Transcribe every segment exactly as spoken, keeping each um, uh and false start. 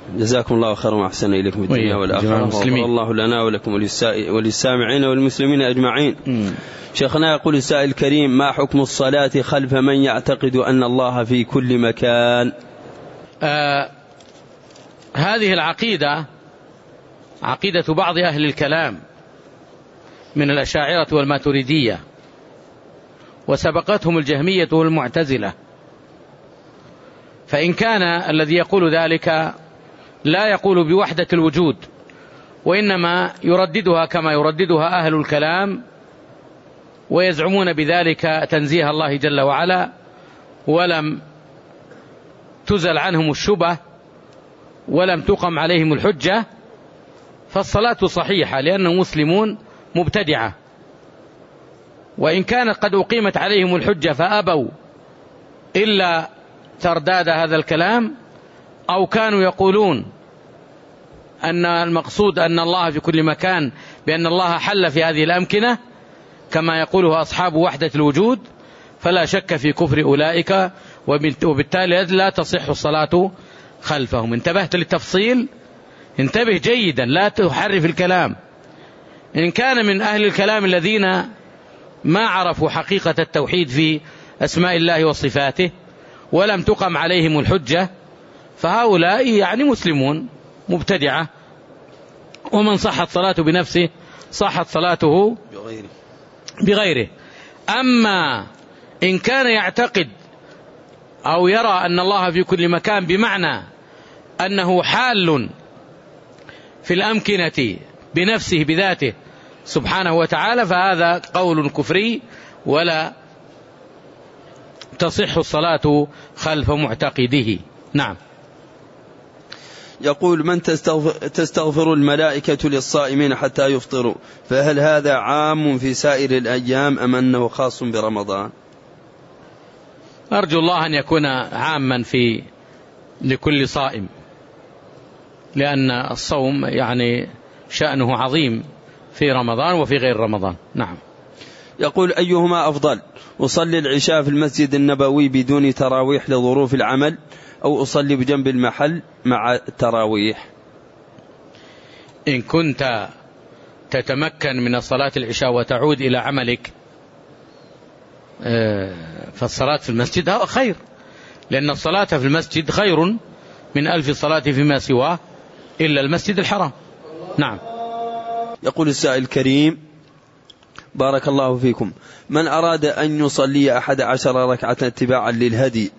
جزاكم الله خيرا وأحسن إليكم في الدنيا والآخرة، وغفر الله لنا ولكم وللسامعين والمسلمين أجمعين. م. شيخنا يقول السائل الكريم: ما حكم الصلاة خلف من يعتقد أن الله في كل مكان؟ آه هذه العقيدة عقيدة بعض أهل الكلام من الأشاعرة والماتريدية، وسبقتهم الجهمية والمعتزلة. فإن كان الذي يقول ذلك لا يقول بوحدة الوجود، وإنما يرددها كما يرددها أهل الكلام، ويزعمون بذلك تنزيه الله جل وعلا، ولم تزل عنهم الشبه ولم تقم عليهم الحجة، فالصلاة صحيحة لأنهم مسلمون مبتدعة. وإن كانت قد أقيمت عليهم الحجة فأبوا إلا ترداد هذا الكلام، أو كانوا يقولون أن المقصود أن الله في كل مكان بأن الله حل في هذه الأمكنة كما يقوله أصحاب وحدة الوجود، فلا شك في كفر أولئك، وبالتالي لا تصح الصلاة خلفهم. انتبهت للتفصيل؟ انتبه جيدا، لا تحرف الكلام. إن كان من أهل الكلام الذين ما عرفوا حقيقة التوحيد في أسماء الله وصفاته ولم تقم عليهم الحجة، فهؤلاء يعني مسلمون مبتدعة، ومن صحت صلاته بنفسه صحت صلاته بغيره. أما إن كان يعتقد أو يرى أن الله في كل مكان بمعنى أنه حال في الأمكنة بنفسه بذاته سبحانه وتعالى، فهذا قول كفري ولا تصح الصلاة خلف معتقده. نعم. يقول: من تستغفر, تستغفر الملائكة للصائمين حتى يفطروا، فهل هذا عام في سائر الأيام أم أنه خاص برمضان؟ أرجو الله أن يكون عاما في لكل صائم، لأن الصوم يعني شأنه عظيم في رمضان وفي غير رمضان. نعم. يقول: أيهما أفضل، أصلي العشاء في المسجد النبوي بدون تراويح لظروف العمل، أو أصلي بجنب المحل مع التراويح؟ إن كنت تتمكن من صلاة العشاء وتعود إلى عملك فالصلاة في المسجد خير، لأن الصلاة في المسجد خير من ألف صلاة فيما سواه إلا المسجد الحرام. نعم. يقول السائل الكريم: بارك الله فيكم، من أراد أن يصلي أحد عشر ركعة اتباعا للهدي،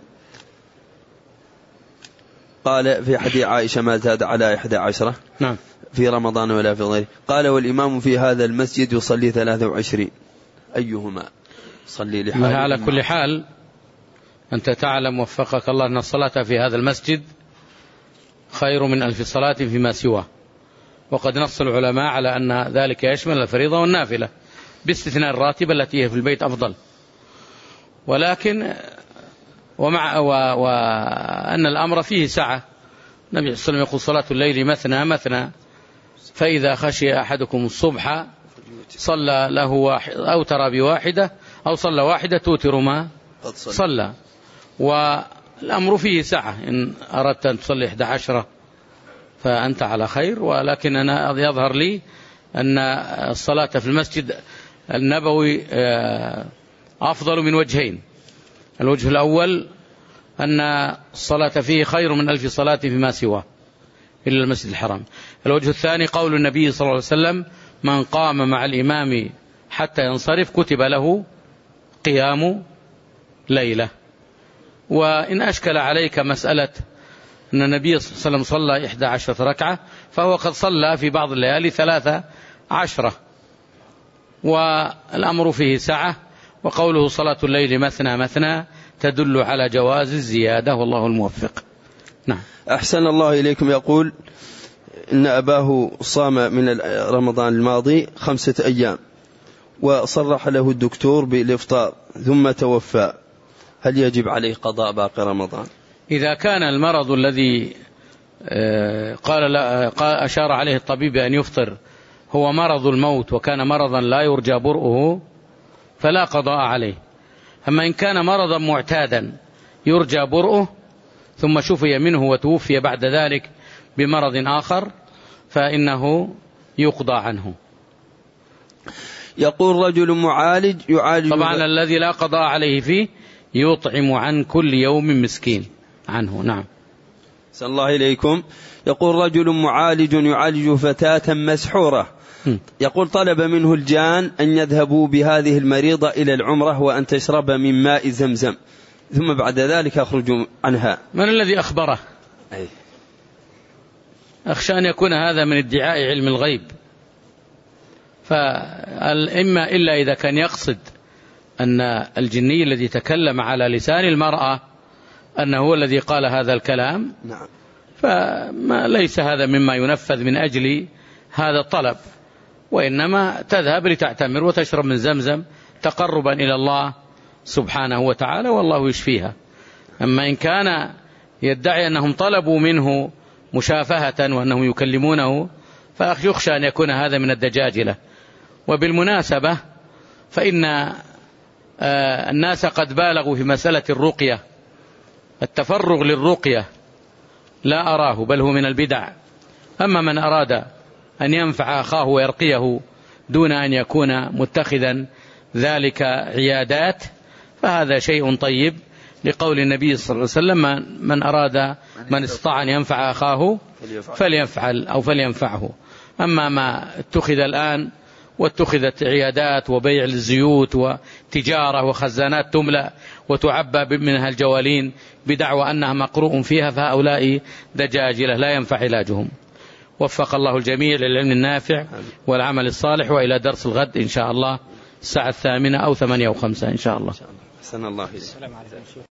قال في حديث عائشة ما زاد على إحدى عشرة نعم في رمضان ولا في غيره، قال والإمام في هذا المسجد يصلي ثلاثة وعشرين، أيهما صلي لحاله؟ على كل حال أنت تعلم وفقك الله أن الصلاة في هذا المسجد خير من ألف صلاة فيما سواه، وقد نص العلماء على أن ذلك يشمل الفريضة والنافلة باستثناء الراتبة التي هي في البيت أفضل. ولكن ومع وأن الأمر فيه سعة، النبي صلى الله عليه وسلم يقول: صلاة الليل مثنى مثنى، فإذا خشي أحدكم الصبح صلى له واحد أو ترى بواحدة أو صلى واحدة توتر ما صلى. والأمر فيه سعة، إن أردت أن تصلي إحدى عشرة فأنت على خير. ولكن أنا يظهر لي أن الصلاة في المسجد النبوي أفضل من وجهين. الوجه الأول أن الصلاة فيه خير من ألف صلاة فيما سواه إلا المسجد الحرام. الوجه الثاني قول النبي صلى الله عليه وسلم: من قام مع الإمام حتى ينصرف كتب له قيام ليلة. وإن أشكل عليك مسألة أن النبي صلى الله عليه وسلم صلى إحدى عشرة ركعة، فهو قد صلى في بعض الليالي ثلاثة عشرة، والأمر فيه سعة. وقوله صلاة الليل مثنى مثنى تدل على جواز الزيادة، والله الموفق. نعم. أحسن الله إليكم. يقول إن أباه صام من رمضان الماضي خمسة أيام، وصرح له الدكتور بالإفطار ثم توفى، هل يجب عليه قضاء باقي رمضان؟ إذا كان المرض الذي قال أشار عليه الطبيب أن يفطر هو مرض الموت، وكان مرضا لا يرجى برؤه، فلا قضاء عليه. أما إن كان مرضا معتادا يرجى برؤه ثم شفي منه وتوفي بعد ذلك بمرض آخر فإنه يقضى عنه. يقول رجل معالج يعالج طبعا ب... الذي لا قضاء عليه فيه يطعم عن كل يوم مسكين عنه. نعم. صلى الله إليكم. يقول رجل معالج يعالج فتاة مسحورة، يقول طلب منه الجان أن يذهبوا بهذه المريضة إلى العمرة وأن تشرب من ماء زمزم ثم بعد ذلك يخرج عنها. من الذي أخبره؟ أي. أخشى أن يكون هذا من ادعاء علم الغيب، فإما إلا إذا كان يقصد أن الجني الذي تكلم على لسان المرأة أنه هو الذي قال هذا الكلام. نعم. فما ليس هذا مما ينفذ من أجل هذا الطلب، وإنما تذهب لتعتمر وتشرب من زمزم تقربا إلى الله سبحانه وتعالى والله يشفيها. أما إن كان يدعي أنهم طلبوا منه مشافهة وأنهم يكلمونه فيخشى أن يكون هذا من الدجاجلة. وبالمناسبة فإن الناس قد بالغوا في مسألة الرقية، التفرغ للرقية لا أراه بل هو من البدع. أما من أراد أن ينفع أخاه ويرقيه دون أن يكون متخذا ذلك عيادات فهذا شيء طيب، لقول النبي صلى الله عليه وسلم من أراد من استطاع أن ينفع أخاه فليفعل أو فلينفعه. أما ما اتخذ الآن واتخذت عيادات وبيع للزيوت وتجارة وخزانات تملأ وتعبى منها الجوالين بدعوى أنها مقروء فيها، فهؤلاء دجاجلة لا ينفع علاجهم. وفق الله الجميع للعلم النافع والعمل الصالح، وإلى درس الغد إن شاء الله الساعة الثامنة أو ثمانية أو خمسة إن شاء الله. حسن الله إليك.